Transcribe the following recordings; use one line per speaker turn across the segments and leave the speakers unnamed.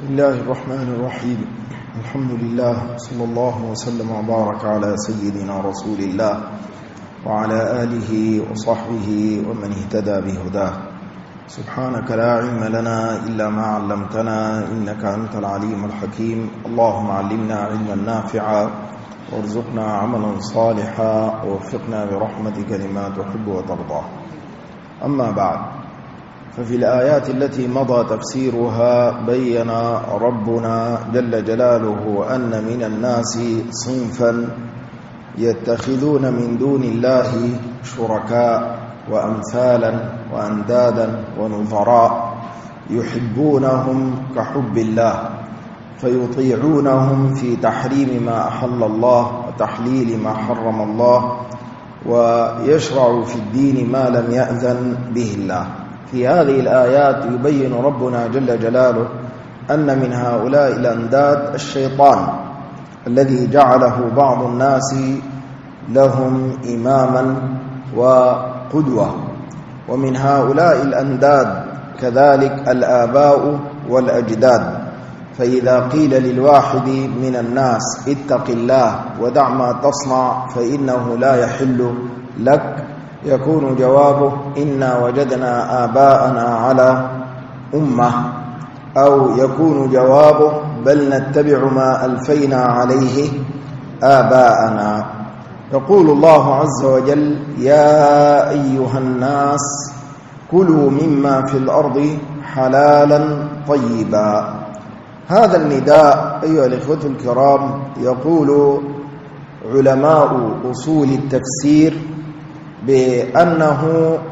بسم الله الرحمن الرحيم. الحمد لله صلى الله وسلم وبارك على سيدنا رسول الله وعلى آله وصحبه ومن اهتدى بهداه. سبحانك لا علم لنا إلا ما علمتنا إنك أنت العليم الحكيم. اللهم علمنا علما نافعا وارزقنا عملا صالحا ووفقنا برحمتك لما تحب وترضى. أما بعد، ففي الآيات التي مضى تفسيرها بين ربنا جل جلاله أن من الناس صنفا يتخذون من دون الله شركاء وأمثالا وأندادا ونظراء يحبونهم كحب الله فيطيعونهم في تحريم ما أحل الله وتحليل ما حرم الله ويشرع في الدين ما لم يأذن به الله. في هذه الآيات يبين ربنا جل جلاله أن من هؤلاء الأنداد الشيطان الذي جعله بعض الناس لهم إماما وقدوة، ومن هؤلاء الأنداد كذلك الآباء والأجداد. فإذا قيل للواحد من الناس اتق الله ودع ما تصنع فإنه لا يحل لك، يكون جوابه إنا وجدنا آباءنا على أمة، أو يكون جوابه بل نتبع ما ألفينا عليه آباءنا. يقول الله عز وجل يا أيها الناس كلوا مما في الأرض حلالا طيبا. هذا النداء أيها الإخوة الكرام يقول علماء أصول التفسير بأنه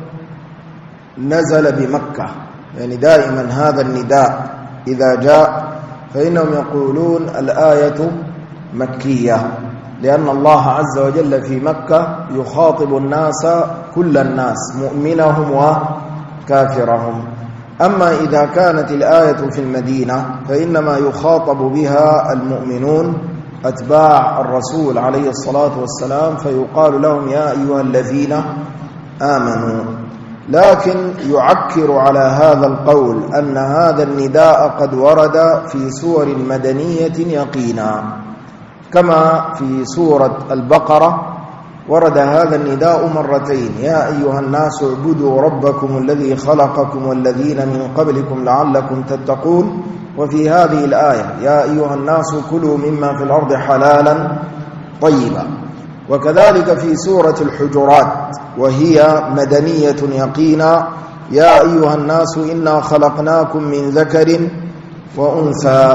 نزل بمكة، يعني دائما هذا النداء إذا جاء فإنهم يقولون الآية مكية، لأن الله عز وجل في مكة يخاطب الناس كل الناس مؤمنهم وكافرهم. أما إذا كانت الآية في المدينة فإنما يخاطب بها المؤمنون أتباع الرسول عليه الصلاة والسلام، فيقال لهم يا أيها الذين آمنوا. لكن يعكر على هذا القول أن هذا النداء قد ورد في سور مدنية يقينا، كما في سورة البقرة ورد هذا النداء مرتين يا أيها الناس اعبدوا ربكم الذي خلقكم والذين من قبلكم لعلكم تتقون، وفي هذه الآية يا أيها الناس كلوا مما في الأرض حلالا طيبا. وكذلك في سورة الحجرات وهي مدنية يقينا يا أيها الناس إنا خلقناكم من ذكر وأنثى.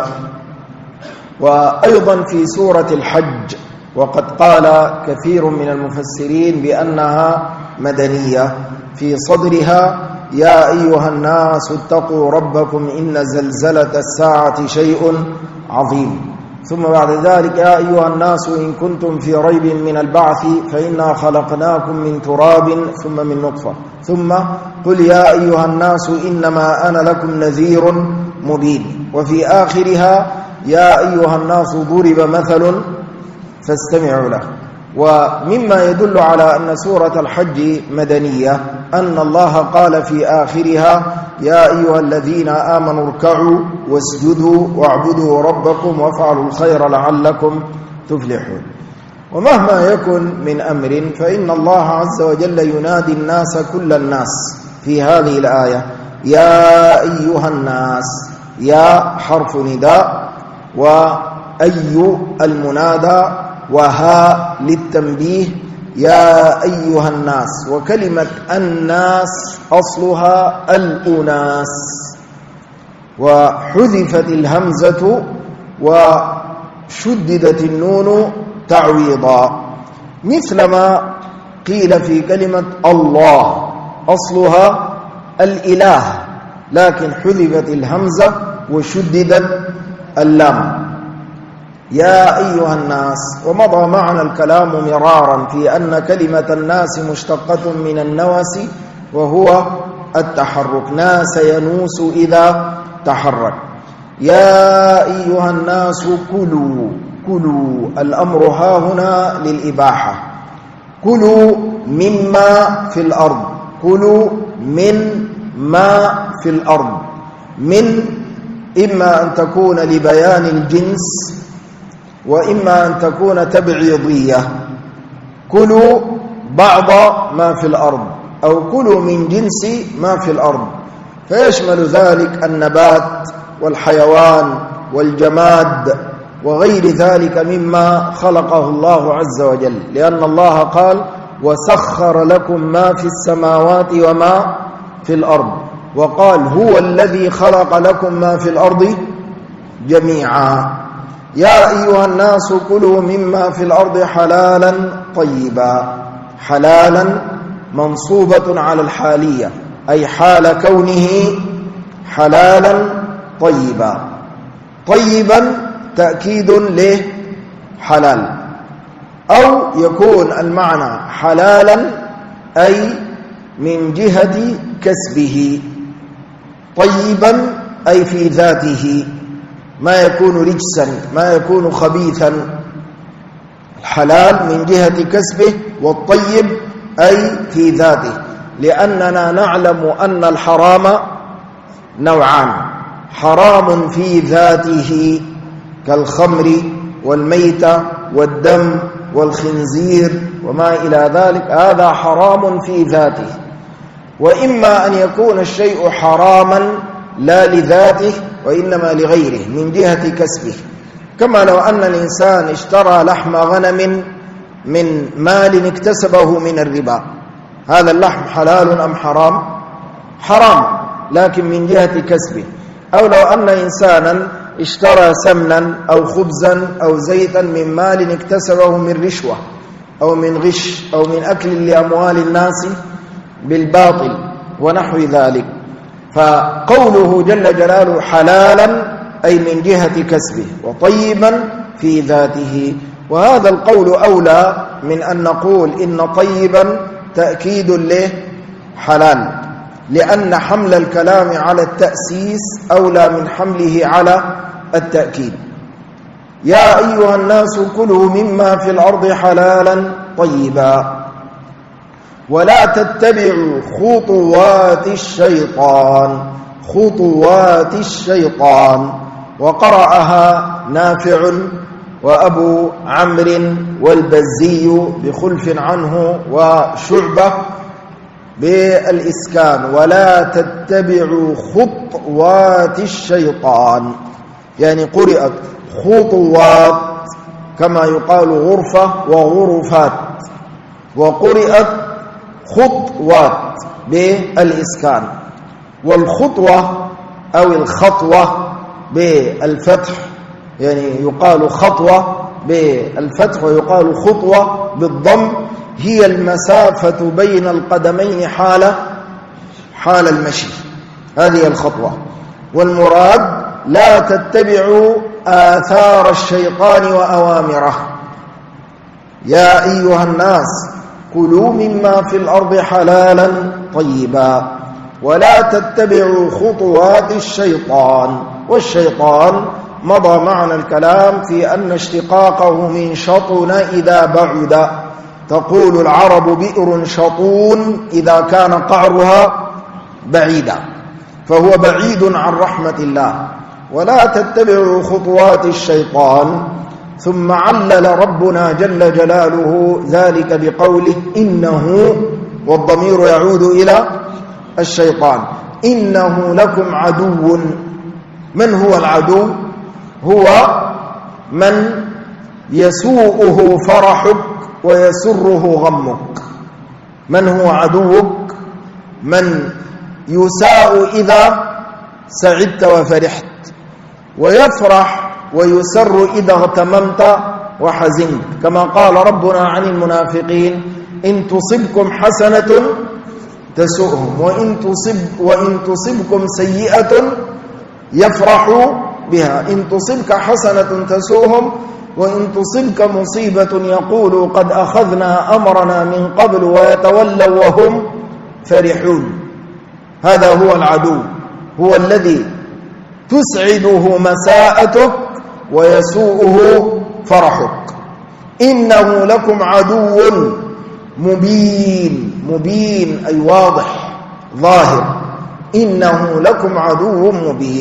وأيضا في سورة الحج، وقد قال كثير من المفسرين بأنها مدنية، في صدرها يا أيها الناس اتقوا ربكم إن زلزلة الساعة شيء عظيم. ثم بعد ذلك يا أيها الناس إن كنتم في ريب من البعث فإنا خلقناكم من تراب ثم من نطفة، ثم قل يا أيها الناس إنما أنا لكم نذير مبين. وفي آخرها يا أيها الناس ضرب مثل فاستمعوا له. ومما يدل على أن سورة الحج مدنية أن الله قال في آخرها يا أيها الذين آمنوا اركعوا واسجدوا واعبدوا ربكم وافعلوا الخير لعلكم تفلحون. ومهما يكن من أمر فإن الله عز وجل ينادي الناس كل الناس في هذه الآية يا أيها الناس، يا حرف نداء وأي المنادى وها للتنبيه يا أيها الناس. وكلمة الناس أصلها الأناس، وحذفت الهمزة وشددت النون تعويضا، مثلما قيل في كلمة الله أصلها الإله لكن حذفت الهمزة وشددت اللام يا أيها الناس. ومضى معنا الكلام مرارا في أن كلمة الناس مشتقة من النوس وهو التحرك، ناس ينوس إذا تحرك. يا أيها الناس كلوا، كلوا الأمر ها هنا للإباحة، كلوا مما في الأرض، كلوا من ما في الأرض، من إما أن تكون لبيان الجنس وإما أن تكون تبعيضية. كلوا بعض ما في الأرض أو كلوا من جنس ما في الأرض، فيشمل ذلك النبات والحيوان والجماد وغير ذلك مما خلقه الله عز وجل، لأن الله قال وسخر لكم ما في السماوات وما في الأرض، وقال هو الذي خلق لكم ما في الأرض جميعا. يا أيها الناس كلوا مما في الأرض حلالا طيبا. حلالا منصوبة على الحالية، أي حال كونه حلالا طيبا. طيبا تأكيد له حلال، أو يكون المعنى حلالا أي من جهة كسبه، طيبا أي في ذاته، ما يكون رجسا ما يكون خبيثا. الحلال من جهة كسبه، والطيب أي في ذاته، لأننا نعلم أن الحرام نوعان: حرام في ذاته كالخمر والميتة والدم والخنزير وما إلى ذلك، هذا حرام في ذاته. وإما أن يكون الشيء حراما لا لذاته وإنما لغيره من جهة كسبه، كما لو أن الإنسان اشترى لحم غنم من مال اكتسبه من الربا، هذا اللحم حلال أم حرام؟ حرام، لكن من جهة كسبه. أو لو أن إنسانا اشترى سمنا أو خبزا أو زيتا من مال اكتسبه من رشوة أو من غش أو من أكل لأموال الناس بالباطل ونحو ذلك، فقوله جل جلاله حلالا أي من جهة كسبه، وطيبا في ذاته. وهذا القول أولى من أن نقول إن طيبا تأكيد له حلال، لأن حمل الكلام على التأسيس أولى من حمله على التأكيد. يا أيها الناس كلوا مما في الأرض حلالا طيبا ولا تتبعوا خطوات الشيطان. خطوات الشيطان، وقرأها نافع وأبو عمرو والبزي بخلف عنه وشعبة بالإسكان: ولا تتبعوا خطوات الشيطان، يعني قرأت خطوات كما يقال غرفة وغرفات، وقرأت خطوات بالإسكان. والخطوة أو الخطوة بالفتح، يعني يقال خطوة بالفتح ويقال خطوة بالضم، هي المسافة بين القدمين حال المشي، هذه الخطوة. والمراد لا تتبعوا آثار الشيطان وأوامره. يا أيها الناس كلوا مما في الأرض حلالا طيبا ولا تتبعوا خطوات الشيطان. والشيطان مضى معنا الكلام في أن اشتقاقه من شطن إذا بعد، تقول العرب بئر شطون إذا كان قعرها بعيدا، فهو بعيد عن رحمة الله. ولا تتبعوا خطوات الشيطان. ثم علل ربنا جل جلاله ذلك بقوله إنه، والضمير يعود إلى الشيطان، إنه لكم عدو. من هو العدو؟ هو من يسوءه فرحك ويسره غمك. من هو عدوك؟ من يساء إذا سعدت وفرحت، ويفرح ويسر إذا اغتممت وحزنت، كما قال ربنا عن المنافقين: إن تصبكم حسنة تسؤهم وإن تصبكم سيئة يفرحوا بها. إن تصبك حسنة تسؤهم وإن تصبك مصيبة يقولوا قد أخذنا أمرنا من قبل ويتولوا وهم فرحون. هذا هو العدو، هو الذي تسعده مساءتك ويسوءه فرحك. إنه لكم عدو مبين. مبين أي واضح ظاهر. إنه لكم عدو مبين.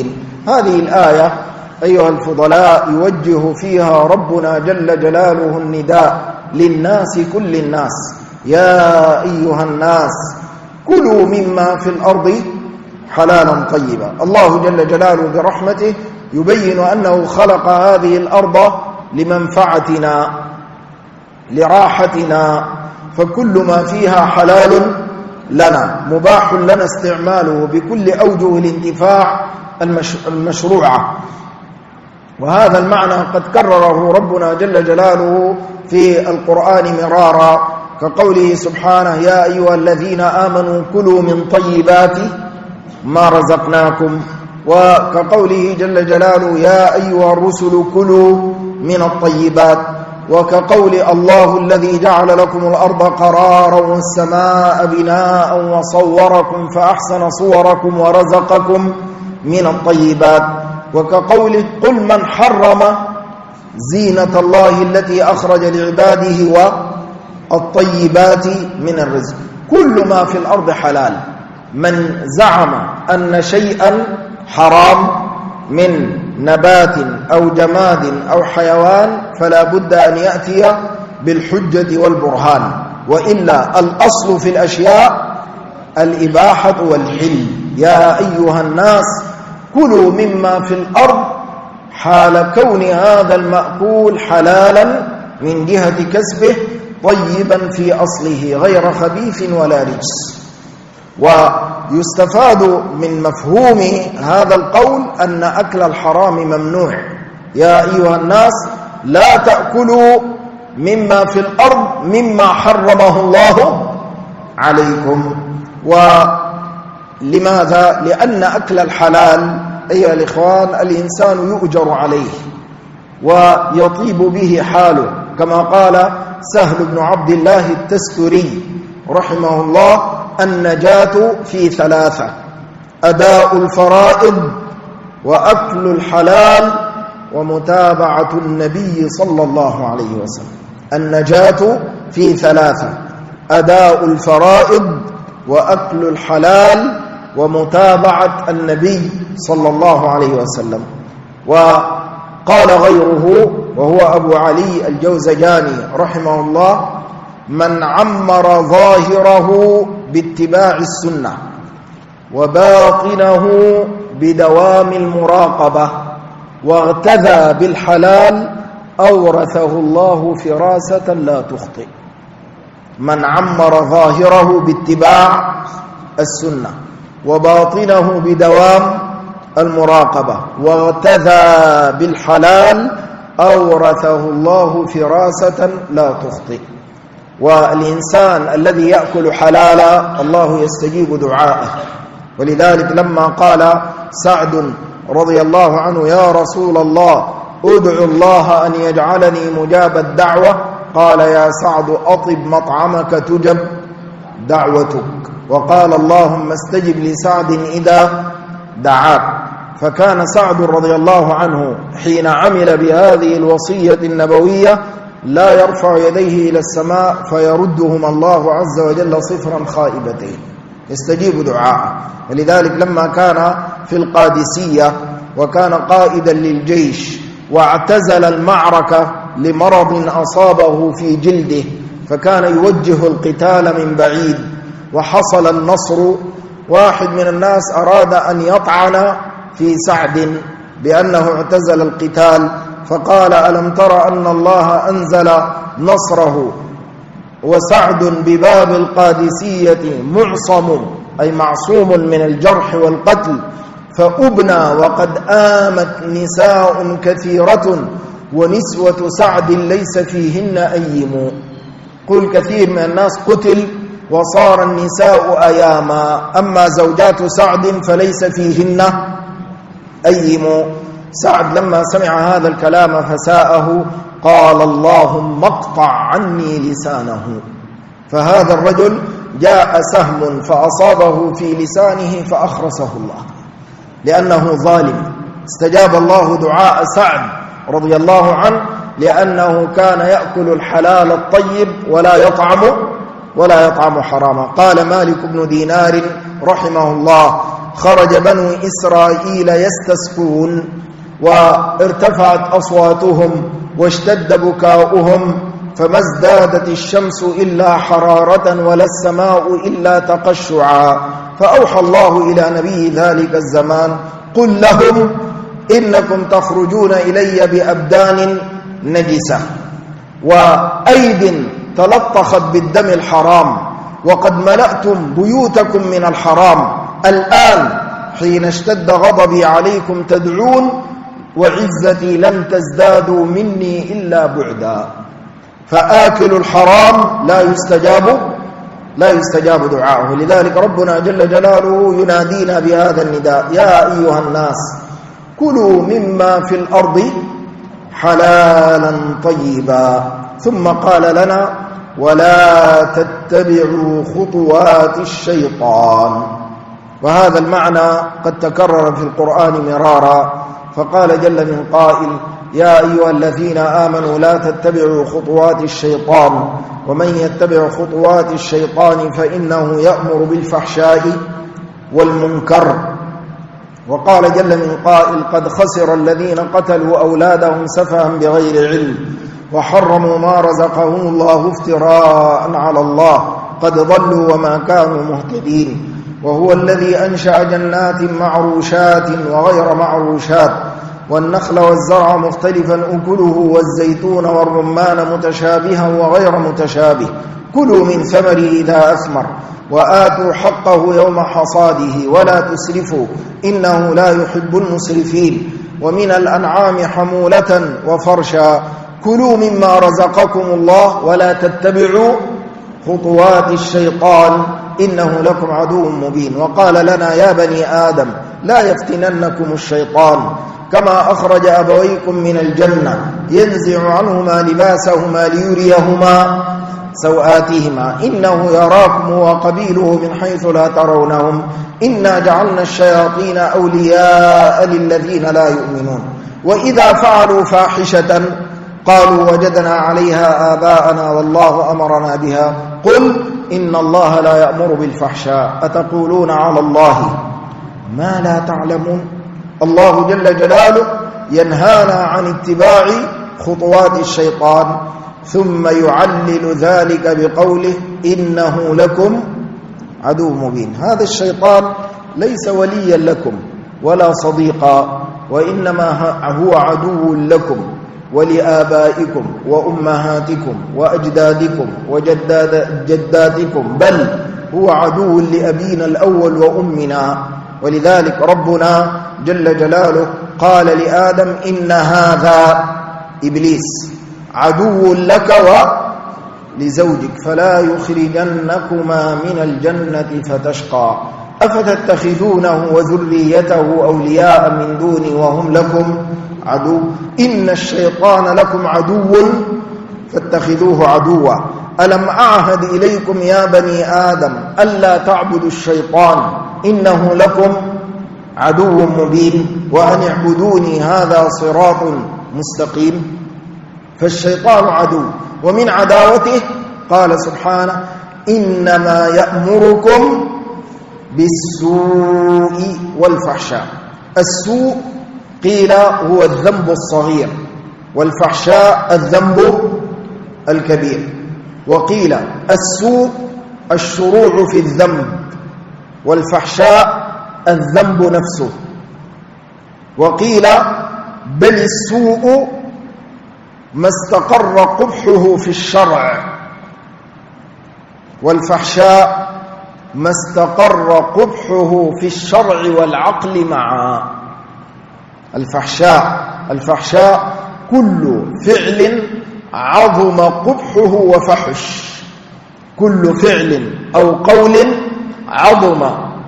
هذه الآية أيها الفضلاء يوجه فيها ربنا جل جلاله النداء للناس كل الناس: يا أيها الناس كلوا مما في الأرض حلالا طيبا. الله جل جلاله برحمته يبين أنه خلق هذه الأرض لمنفعتنا لراحتنا، فكل ما فيها حلال لنا، مباح لنا استعماله بكل أوجه الانتفاع المشروعة. وهذا المعنى قد كرره ربنا جل جلاله في القرآن مرارا، كقوله سبحانه: يا أيها الذين آمنوا كلوا من طيبات ما رزقناكم، وكقوله جل جلاله: يا أيها الرسل كلوا من الطيبات، وكقول الله الذي جعل لكم الأرض قرارا والسماء بناء وصوركم فأحسن صوركم ورزقكم من الطيبات، وكقوله: قل من حرم زينة الله التي أخرج لعباده والطيبات من الرزق. كل ما في الأرض حلال. من زعم أن شيئا حرام من نبات أو جماد أو حيوان فلا بد أن يأتي بالحجة والبرهان، وإلا الأصل في الأشياء الإباحة والحل. يا أيها الناس كلوا مما في الأرض، حال كون هذا المأكول حلالا من جهة كسبه طيبا في أصله غير خبيث ولا رجس. ويستفاد من مفهوم هذا القول أن أكل الحرام ممنوع. يا أيها الناس لا تأكلوا مما في الأرض مما حرمه الله عليكم. ولماذا؟ لأن أكل الحلال أيها الإخوان الإنسان يؤجر عليه ويطيب به حاله، كما قال سهل بن عبد الله التستري رحمه الله: النجاة في ثلاثة: أداء الفرائض وأكل الحلال ومتابعة النبي صلى الله عليه وسلم. النجاة في ثلاثة: أداء الفرائض وأكل الحلال ومتابعة النبي صلى الله عليه وسلم. وقال غيره وهو أبو علي الجوزجاني رحمه الله: من عمر ظاهره باتباع السنة وباطنه بدوام المراقبة واغتذى بالحلال أورثه الله فراسة لا تخطئ. من عمر ظاهره باتباع السنة وباطنه بدوام المراقبة واغتذى بالحلال أورثه الله فراسة لا تخطئ. والإنسان الذي يأكل حلالا الله يستجيب دعاءه. ولذلك لما قال سعد رضي الله عنه: يا رسول الله ادعو الله أن يجعلني مجاب الدعوة، قال: يا سعد أطب مطعمك تجب دعوتك. وقال: اللهم استجب لسعد إذا دعاك. فكان سعد رضي الله عنه حين عمل بهذه الوصية النبوية لا يرفع يديه إلى السماء فيردهما الله عز وجل صفرا خائبتين، يستجيب دعاءه. ولذلك لما كان في القادسية وكان قائدا للجيش واعتزل المعركة لمرض أصابه في جلده، فكان يوجه القتال من بعيد وحصل النصر، واحد من الناس أراد أن يطعن في سعد بأنه اعتزل القتال، فقال: ألم تر أن الله أنزل نصره وسعد بباب القادسية معصم، أي معصوم من الجرح والقتل، فأبنى وقد آمت نساء كثيرة ونسوة سعد ليس فيهن أيم. قل كثير من الناس قتل وصار النساء أياما، أما زوجات سعد فليس فيهن أيم. سعد لما سمع هذا الكلام فساءه، قال: اللهم اقطع عني لسانه. فهذا الرجل جاء سهم فأصابه في لسانه فأخرسه الله لأنه ظالم. استجاب الله دعاء سعد رضي الله عنه لأنه كان يأكل الحلال الطيب ولا يطعم حراما. قال مالك بن دينار رحمه الله: خرج بنو إسرائيل يستسقون وارتفعت أصواتهم واشتد بكاؤهم فما ازدادت الشمس إلا حرارة ولا السماء إلا تقشعا فأوحى الله إلى نبي ذلك الزمان قل لهم إنكم تخرجون إلي بأبدان نجسة وأيد تلطخت بالدم الحرام وقد ملأتم بيوتكم من الحرام الآن حين اشتد غضبي عليكم تدعون وعزتي لم تزدادوا مني إلا بعدا فآكل الحرام لا يستجاب دعاؤه. لذلك ربنا جل جلاله ينادينا بهذا النداء يا أيها الناس كلوا مما في الأرض حلالا طيبا ثم قال لنا ولا تتبعوا خطوات الشيطان. وهذا المعنى قد تكرر في القرآن مرارا فقال جل من قائل يا أيها الذين آمنوا لا تتبعوا خطوات الشيطان ومن يتبع خطوات الشيطان فإنه يأمر بالفحشاء والمنكر. وقال جل من قائل قد خسر الذين قتلوا أولادهم سفها بغير علم وحرموا ما رزقهم الله افتراء على الله قد ضلوا وما كانوا مهتدين. وهو الذي أنشأ جنات معروشات وغير معروشات والنخل والزرع مختلفا أكله والزيتون والرمان متشابها وغير متشابه كلوا من ثمره إذا أثمر وآتوا حقه يوم حصاده ولا تسرفوا إنه لا يحب المسرفين. ومن الأنعام حمولة وفرشا كلوا مما رزقكم الله ولا تتبعوا خطوات الشيطان إنه لكم عدو مبين. وقال لنا يا بني آدم لا يفتننكم الشيطان كما أخرج أبويكم من الجنة ينزع عنهما لباسهما ليريهما سوآتهما إنه يراكم وقبيله من حيث لا ترونهم إنا جعلنا الشياطين أولياء للذين لا يؤمنون. وإذا فعلوا فاحشة قالوا وجدنا عليها آباءنا والله أمرنا بها قل إن الله لا يأمر بالفحشاء أتقولون على الله ما لا تعلمون. الله جل جلاله ينهانا عن اتباع خطوات الشيطان ثم يعلل ذلك بقوله إنه لكم عدو مبين. هذا الشيطان ليس وليا لكم ولا صديقا وإنما هو عدو لكم ولآبائكم وأمهاتكم وأجدادكم وجداتكم بل هو عدو لأبينا الأول وأمنا. ولذلك ربنا جل جلاله قال لآدم إن هذا إبليس عدو لك ولزوجك فلا يخرجنكما من الجنة فتشقى أفتتخذونه وذريته أولياء من دوني وهم لكم عدو إن الشيطان لكم عدو فاتخذوه عدوا ألم أعهد إليكم يا بني آدم ألا تعبدوا الشيطان إنه لكم عدو مبين وأن اعبدوني هذا صراط مستقيم. فالشيطان عدو ومن عداوته قال سبحانه إنما يأمركم بالسوء والفحشاء. السوء قيل هو الذنب الصغير والفحشاء الذنب الكبير وقيل السوء الشروع في الذنب والفحشاء الذنب نفسه وقيل بل السوء ما استقر قبحه في الشرع والفحشاء ما استقر قبحه في الشرع والعقل معا. الفحشاء كل فعل عظم قبحه وفحش كل فعل أو قول عظم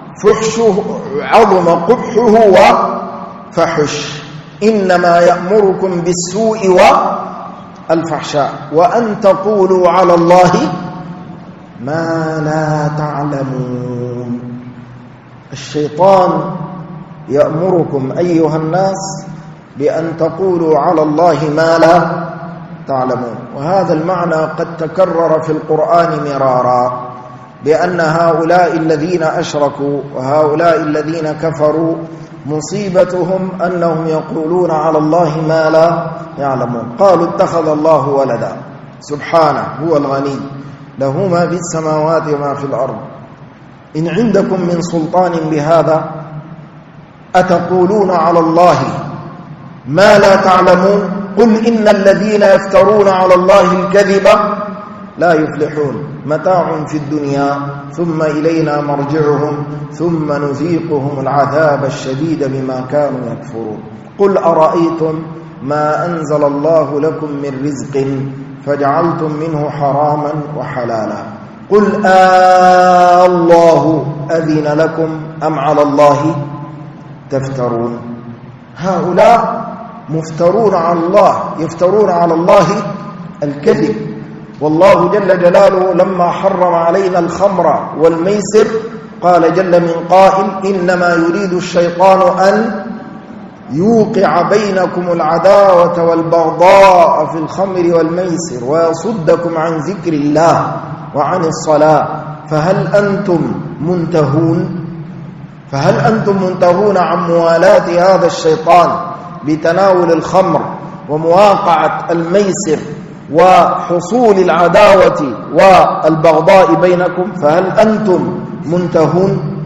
قبحه وفحش إنما يأمركم بالسوء والفحشاء وأن تقولوا على الله ما لا تعلمون. الشيطان يأمركم أيها الناس بأن تقولوا على الله ما لا تعلمون. وهذا المعنى قد تكرر في القرآن مرارا بأن هؤلاء الذين أشركوا وهؤلاء الذين كفروا مصيبتهم أنهم يقولون على الله ما لا يعلمون. قالوا اتخذ الله ولدا سبحانه هو الغني له ما في السماوات وما في الأرض إن عندكم من سلطان بهذا أتقولون على الله ما لا تعلمون قل إن الذين يفترون على الله الكذب لا يفلحون متاع في الدنيا ثم إلينا مرجعهم ثم نذيقهم العذاب الشديد بما كانوا يكفرون. قل أرأيتم ما أنزل الله لكم من رزق فجعلتم منه حراما وحلالا قل الله أذن لكم أم على الله تفترون. هؤلاء مفترون على الله، يفترون على الله الكذب. والله جل جلاله لما حرم علينا الخمر والميسر قال جل من قائل إنما يريد الشيطان أن يوقع بينكم العداوة والبغضاء في الخمر والميسر ويصدكم عن ذكر الله وعن الصلاة فهل أنتم منتهون؟ فهل أنتم منتهون عن موالاة هذا الشيطان بتناول الخمر ومواقعة الميسر وحصول العداوة والبغضاء بينكم؟ فهل أنتم منتهون؟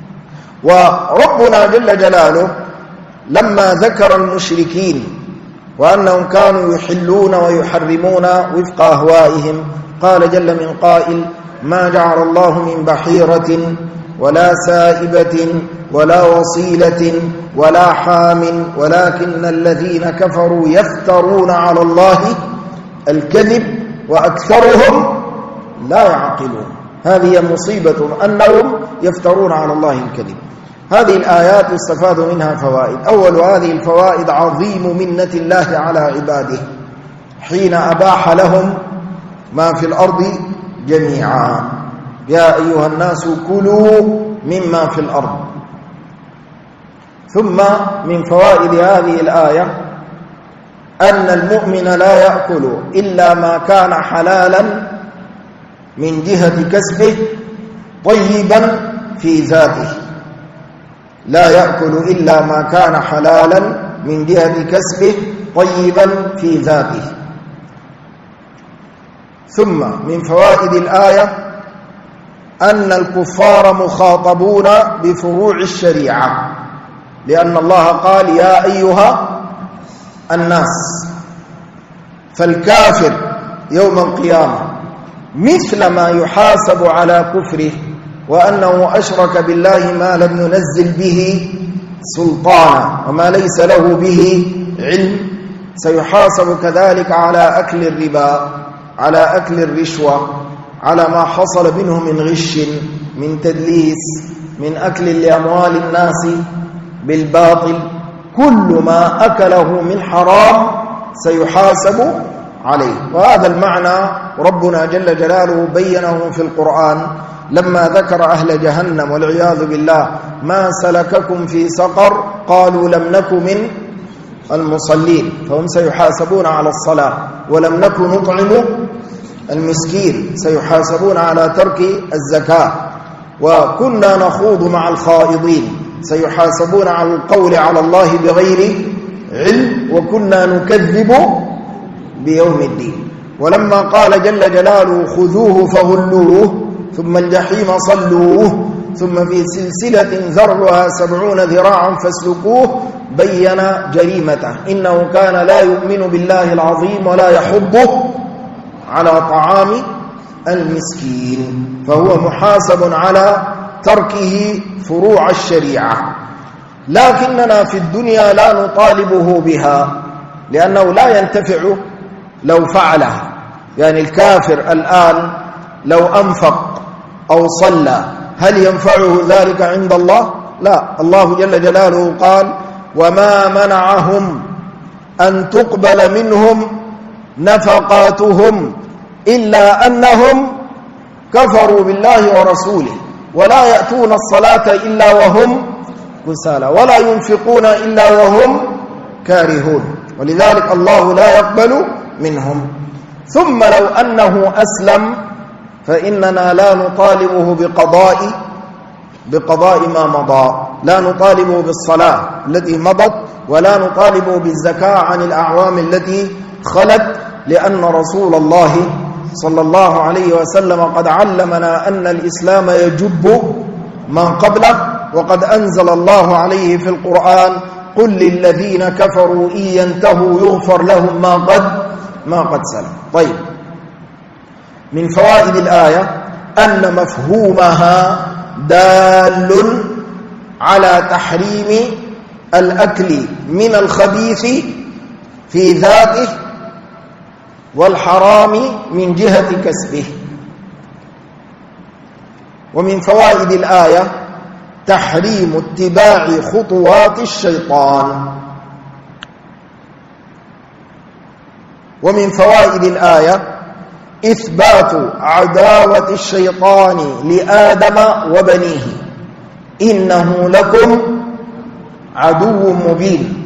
وربنا جل جلاله لما ذكر المشركين وأنهم كانوا يحلون ويحرمون وفق أهوائهم قال جل من قائل ما جعل الله من بحيرة ولا سائبة ولا وصيلة ولا حام ولكن الذين كفروا يفترون على الله الكذب وأكثرهم لا يعقلون. هذه مصيبة أنهم يفترون على الله الكذب. هذه الآيات يستفاد منها فوائد. أول هذه الفوائد عظيم منة الله على عباده حين أباح لهم ما في الأرض جميعا. يا أيها الناس كلوا مما في الأرض. ثم من فوائد هذه الآية أن المؤمن لا يأكل إلا ما كان حلالا من جهة كسبه طيبا في ذاته. لا يأكل إلا ما كان حلالا من جهة كسبه طيبا في ذاته. ثم من فوائد الآية أن الكفار مخاطبون بفروع الشريعة لأن الله قال يا أيها الناس. فالكافر يوم القيامة مثل ما يحاسب على كفره وأنه أشرك بالله ما لم ينزل به سلطانا وما ليس له به علم سيحاسب كذلك على أكل الربا على أكل الرشوة على ما حصل منه من غش من تدليس من أكل لأموال الناس بالباطل. كل ما أكله من حرام سيحاسب عليه. وهذا المعنى ربنا جل جلاله بينه في القرآن لما ذكر أهل جهنم والعياذ بالله ما سلككم في سقر قالوا لم نك من المصلين فهم سيحاسبون على الصلاة. ولم نك نطعم المسكين سيحاسبون على ترك الزكاة. وكنا نخوض مع الخائضين سيحاسبون على القول على الله بغير علم. وكنا نكذب بيوم الدين. ولما قال جل جلاله خذوه فغلوه ثم الجحيم صلوه ثم في سلسلة ذرعها 70 ذراعا فاسلكوه بين جريمته إنه كان لا يؤمن بالله العظيم ولا يحض على طعام المسكين. فهو محاسب على تركه فروع الشريعة. لكننا في الدنيا لا نطالبه بها لأنه لا ينتفع لو فعلها. يعني الكافر الآن لو أنفق أو صلى هل ينفعه ذلك عند الله؟ لا. الله جل جلاله قال وما منعهم أن تقبل منهم نفقاتهم إلا أنهم كفروا بالله ورسوله ولا يأتون الصلاة إلا وهم كسالى ولا ينفقون إلا وهم كارهون ولذلك الله لا يقبل منهم. ثم لو أنه أسلم فإننا لا نطالبه بقضاء ما مضى، لا نطالبه بالصلاة التي مضت، ولا نطالبه بالزكاة عن الأعوام التي خلت، لأن رسول الله صلى الله عليه وسلم قد علمنا أن الإسلام يجب ما قبله، وقد أنزل الله عليه في القرآن: قل للذين كفروا إن ينتهوا يغفر لهم ما قد سلف. طيب، من فوائد الآية أن مفهومها دال على تحريم الأكل من الخبيث في ذاته والحرام من جهة كسبه. ومن فوائد الآية تحريم اتباع خطوات الشيطان. ومن فوائد الآية إثبات عداوة الشيطان لآدم وبنيه: إنه لكم عدو مبين.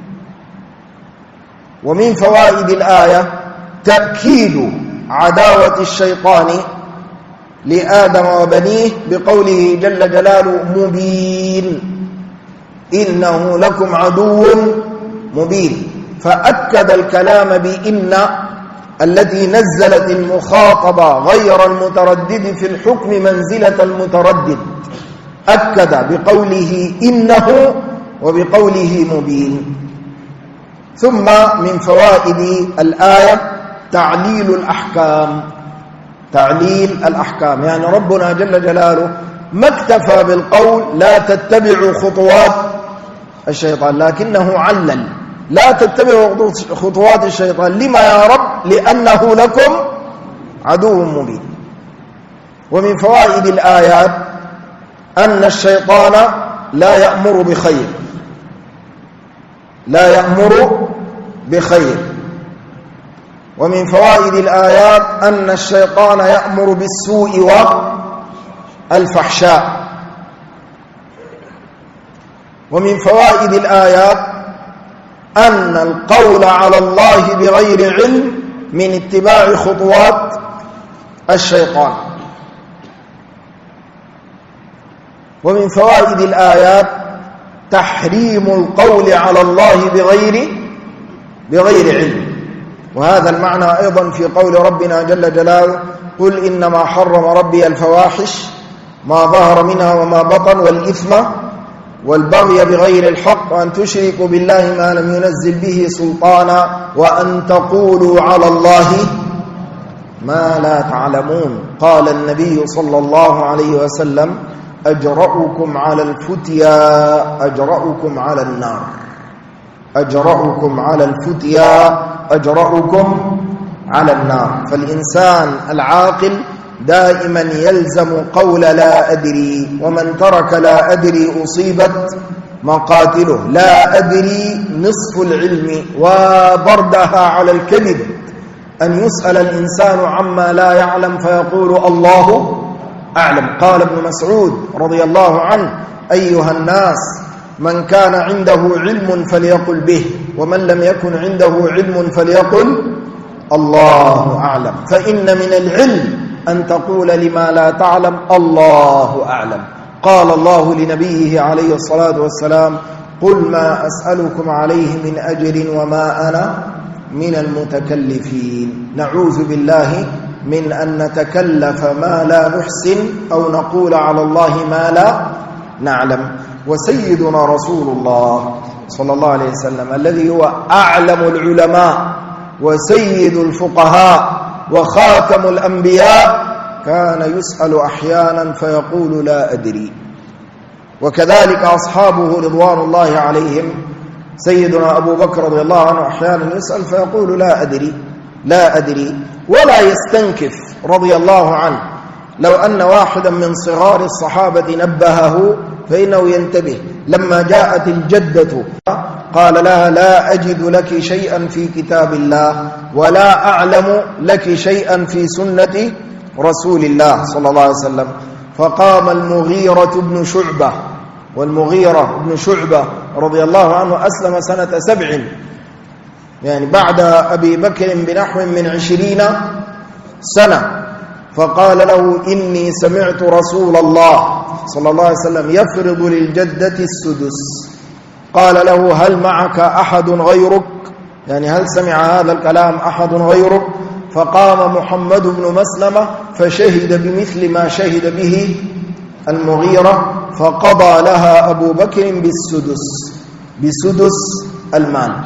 ومن فوائد الآية تأكيد عداوة الشيطان لآدم وبنيه بقوله جل جلاله: مبين، إنه لكم عدو مبين، فأكد الكلام بإن التي نزلت المخاطبة غير المتردد في الحكم منزلة المتردد، أكد بقوله إنه وبقوله مبين. ثم من فوائد الآية تعليل الأحكام، يعني ربنا جل جلاله ما اكتفى بالقول لا تتبعوا خطوات الشيطان، لكنه علل: لا تتبعوا خطوات الشيطان. لما يا رب؟ لأنه لكم عدو مبين. ومن فوائد الآيات أن الشيطان لا يأمر بخير. ومن فوائد الآيات أن الشيطان يأمر بالسوء والفحشاء. ومن فوائد الآيات أن القول على الله بغير علم من اتباع خطوات الشيطان. ومن فوائد الآيات تحريم القول على الله بغير علم، وهذا المعنى أيضا في قول ربنا جل جلاله: قل إنما حرم ربي الفواحش ما ظهر منها وما بطن والإثم والبغي بغير الحق وأن تشركوا بالله ما لم ينزل به سلطانا وأن تقولوا على الله ما لا تعلمون. قال النبي صلى الله عليه وسلم: أجرؤكم على الفتيا أجرؤكم على النار، أجرؤكم على الفتيا أجرؤكم على النار. فالإنسان العاقل دائما يلزم قول لا أدري، ومن ترك لا أدري أصيبت مقاتله. لا أدري نصف العلم وبردها على الكذب، أن يسأل الإنسان عما لا يعلم فيقول الله أعلم. قال ابن مسعود رضي الله عنه: أيها الناس، من كان عنده علم فليقل به، ومن لم يكن عنده علم فليقل الله أعلم. فإن من العلم أن تقول لما لا تعلم الله أعلم. قال الله لنبيه عليه الصلاة والسلام: قل ما أسألكم عليه من أجر وما أنا من المتكلفين. نعوذ بالله من أن نتكلف ما لا نحسن أو نقول على الله ما لا نعلم. وسيدنا رسول الله صلى الله عليه وسلم الذي هو أعلم العلماء وسيد الفقهاء وخاتم الأنبياء كان يسأل أحيانا فيقول لا أدري. وكذلك أصحابه رضوان الله عليهم، سيدنا أبو بكر رضي الله عنه أحيانا يسأل فيقول لا أدري ولا يستنكف رضي الله عنه. لو أن واحدا من صغار الصحابة نبهه فإنه ينتبه. لما جاءت الجدة قال لها: لا أجد لك شيئا في كتاب الله ولا أعلم لك شيئا في سنة رسول الله صلى الله عليه وسلم. فقام المغيرة بن شعبة، والمغيرة بن شعبة رضي الله عنه أسلم سنة 7، يعني بعد أبي بكر بنحو من 20 سنة. فقال له إني سمعت رسول الله صلى الله عليه وسلم يفرض للجدة السدس. قال له هل معك أحد غيرك؟ يعني هل سمع هذا الكلام أحد غيرك؟ فقام محمد بن مسلمة فشهد بمثل ما شهد به المغيرة، فقضى لها أبو بكر بسدس المال.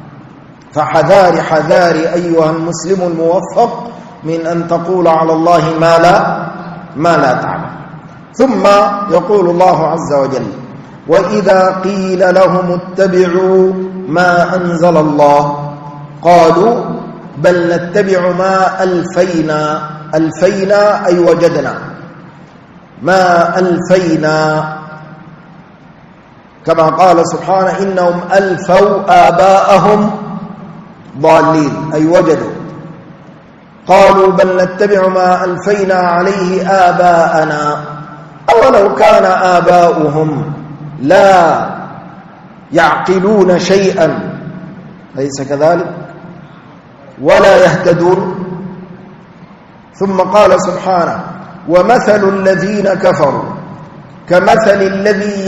فحذار أيها المسلم الموفق من أن تقول على الله ما لا تعلم. ثم يقول الله عز وجل وإذا قيل لهم اتبعوا ما أنزل الله قالوا بل نتبع ما ألفينا أي وجدنا، ما ألفينا، كما قال سبحانه إنهم ألفوا آباءهم ضالين أي وجدوا. قالوا بل نتبع ما ألفينا عليه آباءنا أولو كان آباؤهم لا يعقلون شيئا، ليس كذلك، ولا يهتدون. ثم قال سبحانه ومثل الذين كفروا كمثل الذي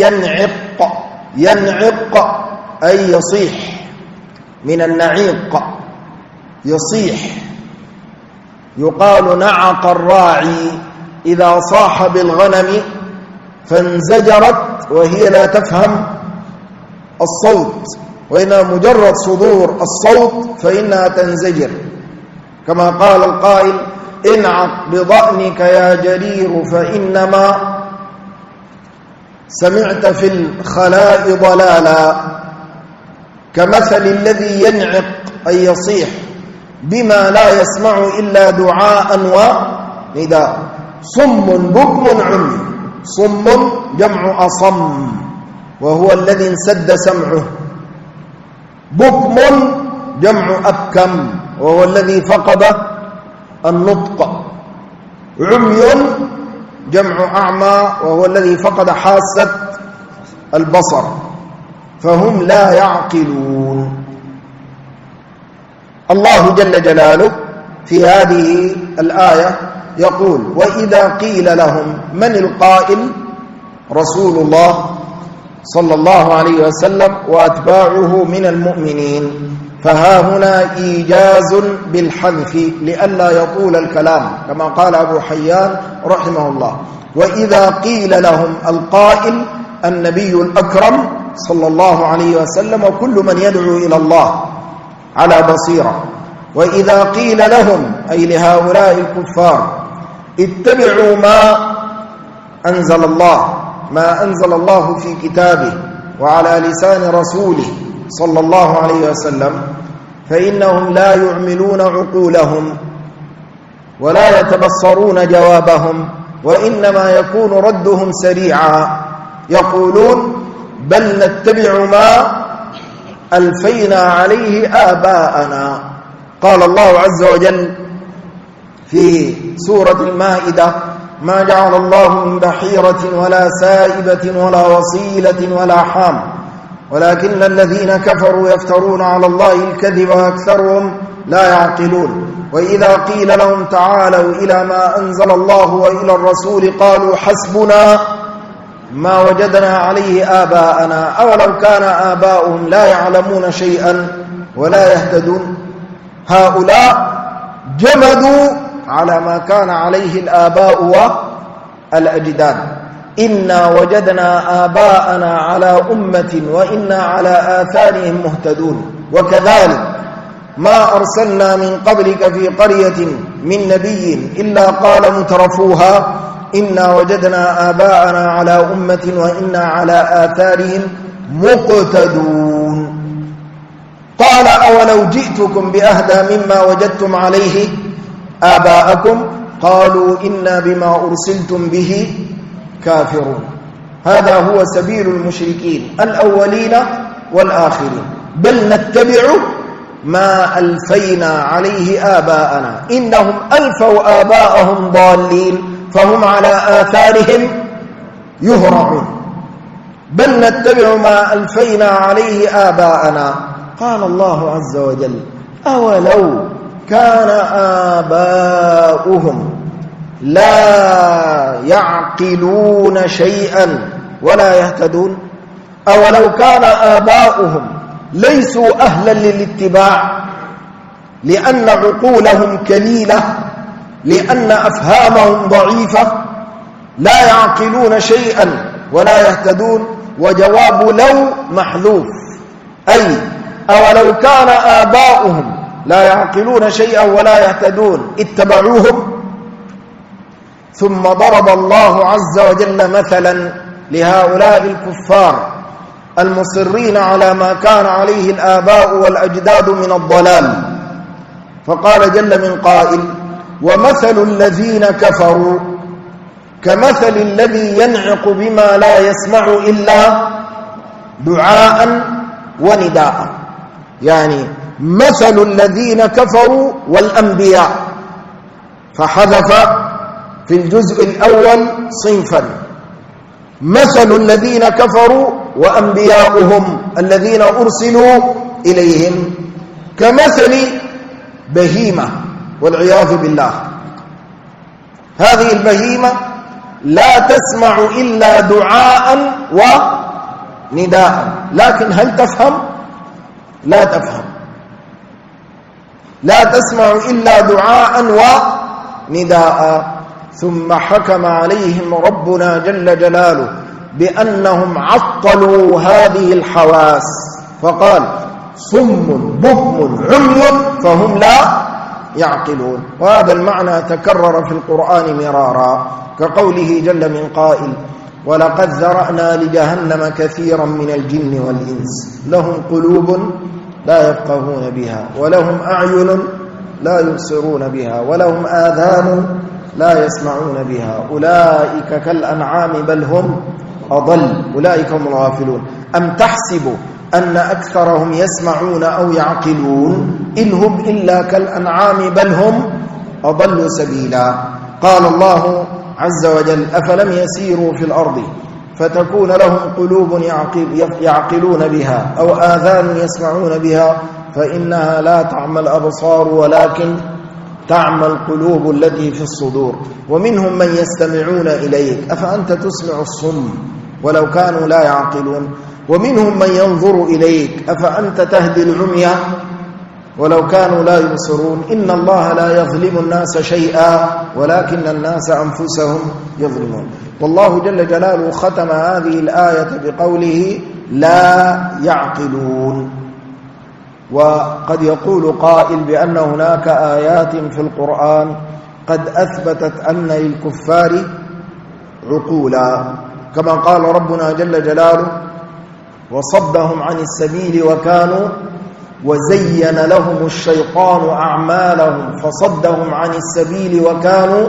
ينعق أي يصيح، من النعيق يصيح، يقال نعق الراعي إذا صاح بالغنم فانزجرت وهي لا تفهم الصوت، وإنها مجرد صدور الصوت فإنها تنزجر، كما قال القائل انعق بضأنك يا جرير فإنما سمعت في الخلاء ضلالا. كمثل الذي ينعق أي يصيح بما لا يسمع إلا دعاء ونداء. صم بكم عمي، صم جمع أصم وهو الذي انسد سمعه، بكم جمع أبكم وهو الذي فقد النطق، عمي جمع أعمى وهو الذي فقد حاسة البصر، فهم لا يعقلون. الله جل جلاله في هذه الآية يقول وإذا قيل لهم، من القائل؟ رسول الله صلى الله عليه وسلم وأتباعه من المؤمنين، فها هنا إيجاز بالحذف لئلا يطول الكلام، كما قال أبو حيان رحمه الله. وإذا قيل لهم القائل النبي الأكرم صلى الله عليه وسلم وكل من يدعو إلى الله على بصيرة. وإذا قيل لهم أي لهؤلاء الكفار اتبعوا ما أنزل الله في كتابه وعلى لسان رسوله صلى الله عليه وسلم، فإنهم لا يعملون عقولهم ولا يتبصرون جوابهم، وإنما يكون ردهم سريعا، يقولون بل نتبع ما ألفينا عليه آباءنا. قال الله عز وجل في سورة المائدة ما جعل الله من بحيرة ولا سائبة ولا وصيلة ولا حام ولكن الذين كفروا يفترون على الله الكذب وأكثرهم لا يعقلون. وإذا قيل لهم تعالوا إلى ما أنزل الله وإلى الرسول قالوا حسبنا ما وجدنا عليه آباءنا أولو كان آباؤهم لا يعلمون شيئا ولا يهتدون. هؤلاء جمدوا على ما كان عليه الآباء والأجداد. إنا وجدنا آباءنا على أمة وإنا على آثارهم مهتدون. وكذلك ما أرسلنا من قبلك في قرية من نبي إلا قال مترفوها إنا وجدنا آباءنا على أمة وإنا على آثارهم مقتدون. قال أولو جئتكم بأهدى مما وجدتم عليه آباءكم قالوا إنا بما أرسلتم به كافرون. هذا هو سبيل المشركين الأولين والآخرين. بل نتبع ما ألفينا عليه آباءنا إنهم ألفوا آباءهم ضالين فهم على آثارهم يهرعون. بل نتبع ما ألفينا عليه آباءنا. قال الله عز وجل أولو كان آباؤهم لا يعقلون شيئا ولا يهتدون أولو كان آباؤهم ليسوا أهلا للاتباع لأن عقولهم كليلة لأن أفهامهم ضعيفة لا يعقلون شيئا ولا يهتدون. وجواب لو محذوف، أي أولو كان آباؤهم لا يعقلون شيئا ولا يهتدون اتبعوهم. ثم ضرب الله عز وجل مثلا لهؤلاء الكفار المصرين على ما كان عليه الآباء والأجداد من الضلال، فقال جل من قائل: ومثل الذين كفروا كمثل الذي ينعق بما لا يسمع إلا دعاء ونداء. يعني مثل الذين كفروا والأنبياء، فحذف في الجزء الأول صنفا: مثل الذين كفروا وأنبياؤهم الذين أرسلوا إليهم كمثل بهيمة والعياذ بالله. هذه البهيمة لا تسمع إلا دعاء ونداء، لكن هل تفهم؟ لا تفهم، لا تسمع إلا دعاء ونداء. ثم حكم عليهم ربنا جل جلاله بأنهم عطلوا هذه الحواس، فقال: صم بكم عمي فهم لا يعقلون. وهذا المعنى تكرر في القرآن مرارا، كقوله جل من قائل: ولقد ذرأنا لجهنم كثيرا من الجن والإنس لهم قلوب لا يفقهون بها ولهم أعين لا يبصرون بها ولهم آذان لا يسمعون بها أولئك كالأنعام بل هم أضل أولئك هم الغافلون. أم تحسب أن أكثرهم يسمعون أو يعقلون إن هم إلا كالأنعام بل هم أضل سبيلا. قال الله عز وجل: أفلم يسيروا في الأرض فتكون لهم قلوب يعقلون بها أو آذان يسمعون بها فإنها لا تعمى الأبصار ولكن تعمى القلوب التي في الصدور. ومنهم من يستمعون إليك أفأنت تسمع الصم ولو كانوا لا يعقلون ومنهم من ينظر إليك أفأنت تهدي العمي ولو كانوا لا يبصرون. إن الله لا يظلم الناس شيئا ولكن الناس أنفسهم يظلمون. والله جل جلاله ختم هذه الآية بقوله: لا يعقلون. وقد يقول قائل بأن هناك آيات في القرآن قد أثبتت أن للكفار عقولا، كما قال ربنا جل جلاله: وصدهم عن السبيل وكانوا وزين لهم الشيطان أعمالهم فصدهم عن السبيل وكانوا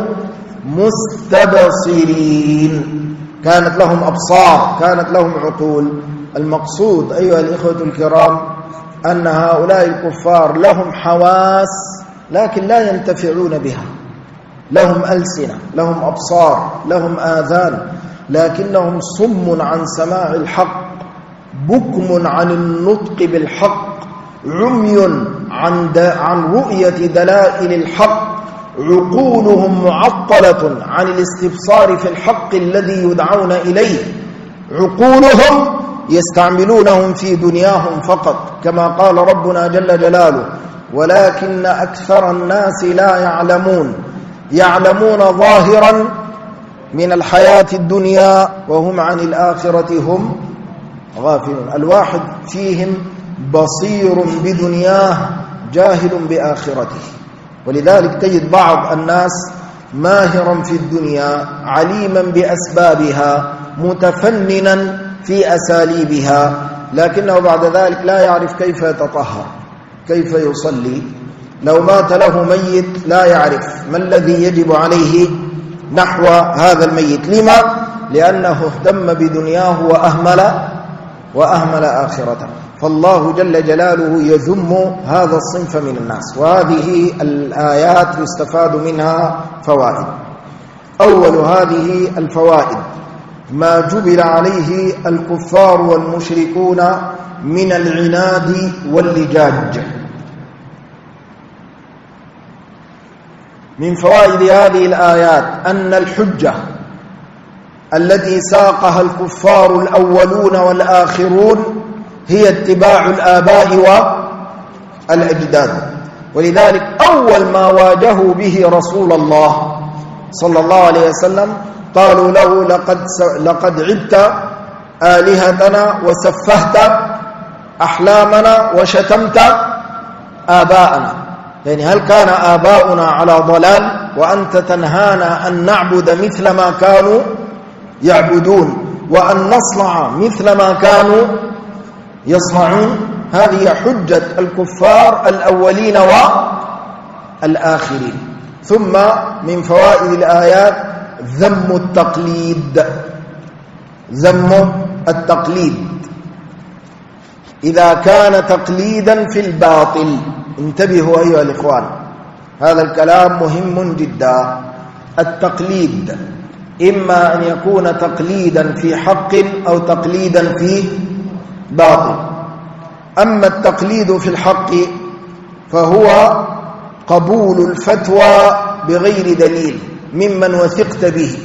مستبصرين. كانت لهم أبصار، كانت لهم عقول. المقصود أيها الإخوة الكرام أن هؤلاء الكفار لهم حواس لكن لا ينتفعون بها، لهم ألسنة، لهم أبصار، لهم آذان، لكنهم صم عن سماع الحق، بكم عن النطق بالحق، عمي عن رؤية دلائل الحق، عقولهم معطلة عن الاستبصار في الحق الذي يدعون إليه. عقولهم يستعملونهم في دنياهم فقط، كما قال ربنا جل جلاله: ولكن أكثر الناس لا يعلمون، يعلمون ظاهرا من الحياة الدنيا وهم عن الآخرة هم غافلون. الواحد فيهم بصير بدنياه جاهل بآخرته، ولذلك تجد بعض الناس ماهرا في الدنيا عليما بأسبابها متفننا في أساليبها، لكنه بعد ذلك لا يعرف كيف يتطهر، كيف يصلي. لو مات له ميت لا يعرف ما الذي يجب عليه نحو هذا الميت. لما؟ لأنه اهتم بدنياه وأهمل آخرته. فالله جل جلاله يذم هذا الصنف من الناس. وهذه الآيات يستفاد منها فوائد. أول هذه الفوائد ما جبل عليه الكفار والمشركون من العناد واللجاج. من فوائد هذه الآيات أن الحجة التي ساقها الكفار الأولون والآخرون هي اتباع الآباء والأجداد. ولذلك أول ما واجهوا به رسول الله صلى الله عليه وسلم قالوا له لقد عبت آلهتنا وسفهت أحلامنا وشتمت آباءنا. يعني هل كان آباؤنا على ضلال وأنت تنهانا أن نعبد مثل ما كانوا يعبدون وأن نصنع مثل ما كانوا يصنعون؟ هذه حجة الكفار الأولين والآخرين. ثم من فوائد الآيات ذم التقليد. ذم التقليد إذا كان تقليدا في الباطل. انتبهوا أيها الإخوان، هذا الكلام مهم جدا. التقليد إما أن يكون تقليدا في حق أو تقليدا في باطل. أما التقليد في الحق فهو قبول الفتوى بغير دليل ممن وثقت به،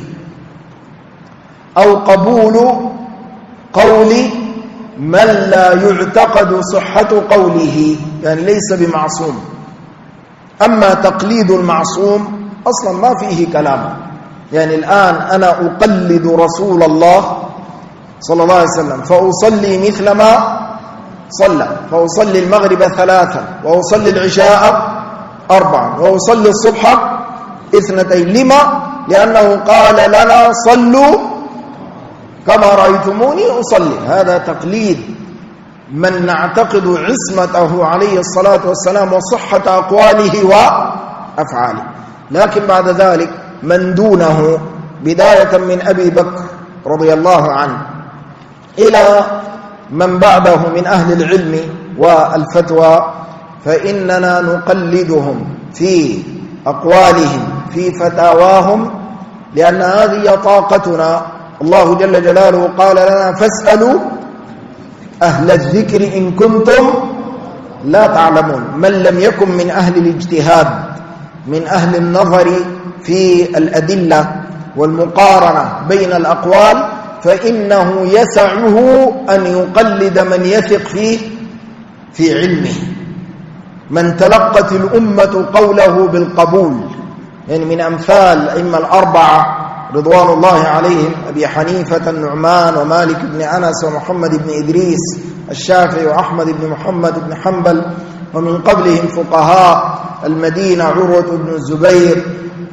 أو قبول قول من لا يعتقد صحة قوله، يعني ليس بمعصوم. أما تقليد المعصوم أصلا ما فيه كلام. يعني الآن أنا أقلد رسول الله صلى الله عليه وسلم فأصلي مثل ما صلى، فأصلي المغرب 3 وأصلي العشاء 4 وأصلي الصبح 2. لما؟ لأنه قال لنا صلوا كما رأيتموني أصلي. هذا تقليد من نعتقد عصمته عليه الصلاة والسلام وصحة أقواله وأفعاله. لكن بعد ذلك من دونه بداية من أبي بكر رضي الله عنه إلى من بعده من أهل العلم والفتوى فإننا نقلدهم في أقوالهم في فتاواهم، لأن هذه طاقتنا. الله جل جلاله قال لنا فاسألوا أهل الذكر إن كنتم لا تعلمون. من لم يكن من أهل الاجتهاد من أهل النظر في الأدلة والمقارنة بين الأقوال فإنه يسعه أن يقلد من يثق فيه في علمه، من تلقت الأمة قوله بالقبول. يعني من أمثال الأئمة الأربعة رضوان الله عليهم أبي حنيفة النعمان ومالك بن أنس ومحمد بن إدريس الشافعي وأحمد بن محمد بن حنبل، ومن قبلهم فقهاء المدينة عروة بن الزبير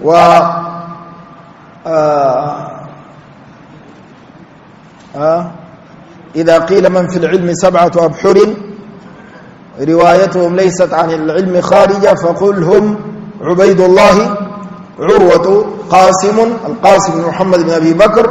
إذا قيل من في العلم 7 أبحر روايتهم ليست عن العلم خارجة فقل هم عبيد الله عروة القاسم بن محمد بن أبي بكر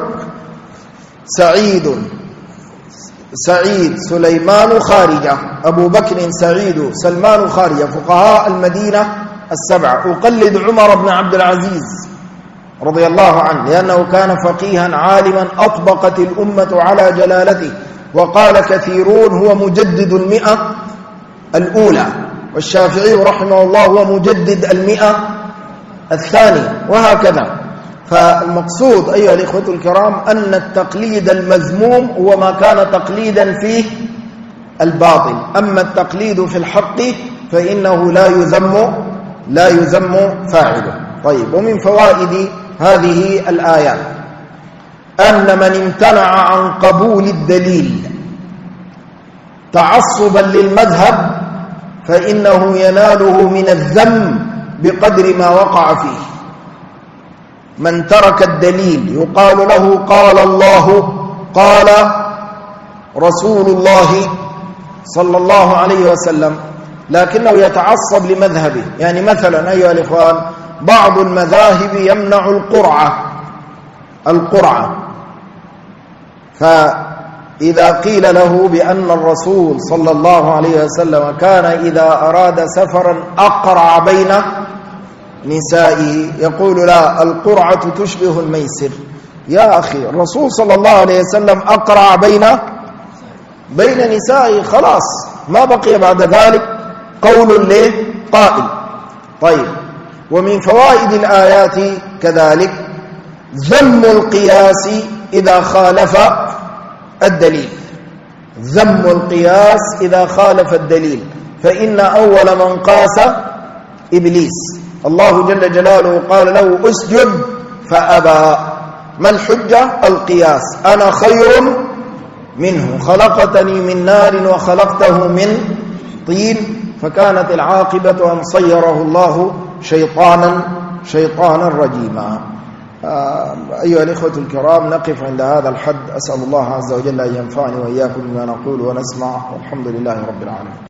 سعيد سليمان خارجة أبو بكر سعيد سلمان خارجة فقهاء المدينة 7. أقلد عمر بن عبد العزيز رضي الله عنه لأنه كان فقيها عالما أطبقت الأمة على جلالته، وقال كثيرون هو مجدد 100 الأولى، والشافعي رحمه الله هو مجدد 100 الثانية، وهكذا. فالمقصود أيها الإخوة الكرام أن التقليد المذموم هو ما كان تقليدا فيه الباطل. أما التقليد في الحق فإنه لا يذم فاعله. طيب، ومن فوائد هذه الآيات أن من امتنع عن قبول الدليل تعصبا للمذهب فإنه يناله من الذم بقدر ما وقع فيه. من ترك الدليل يقال له قال الله قال رسول الله صلى الله عليه وسلم، لكنه يتعصب لمذهبه. يعني مثلا أيها الإخوان بعض المذاهب يمنع القرعة، فإذا قيل له بأن الرسول صلى الله عليه وسلم كان إذا أراد سفرا أقرع بين نسائه يقول لا، القرعة تشبه الميسر. يا أخي، الرسول صلى الله عليه وسلم أقرع بين نسائه، خلاص ما بقي بعد ذلك قول له قائل. طيب، ومن فوائد الآيات كذلك ذم القياس إذا خالف الدليل، ذم القياس إذا خالف الدليل، فإن أول من قاس إبليس الله جل جلاله قال له اسجد فأبى. ما الحجة؟ القياس، أنا خير منه خلقتني من نار وخلقته من طين، فكانت العاقبة أن صيره الله شيطانا رجيما. أيها الإخوة الكرام، نقف عند هذا الحد. أسأل الله عز وجل أن ينفعني وإياكم بما نقول ونسمع، والحمد لله رب العالمين.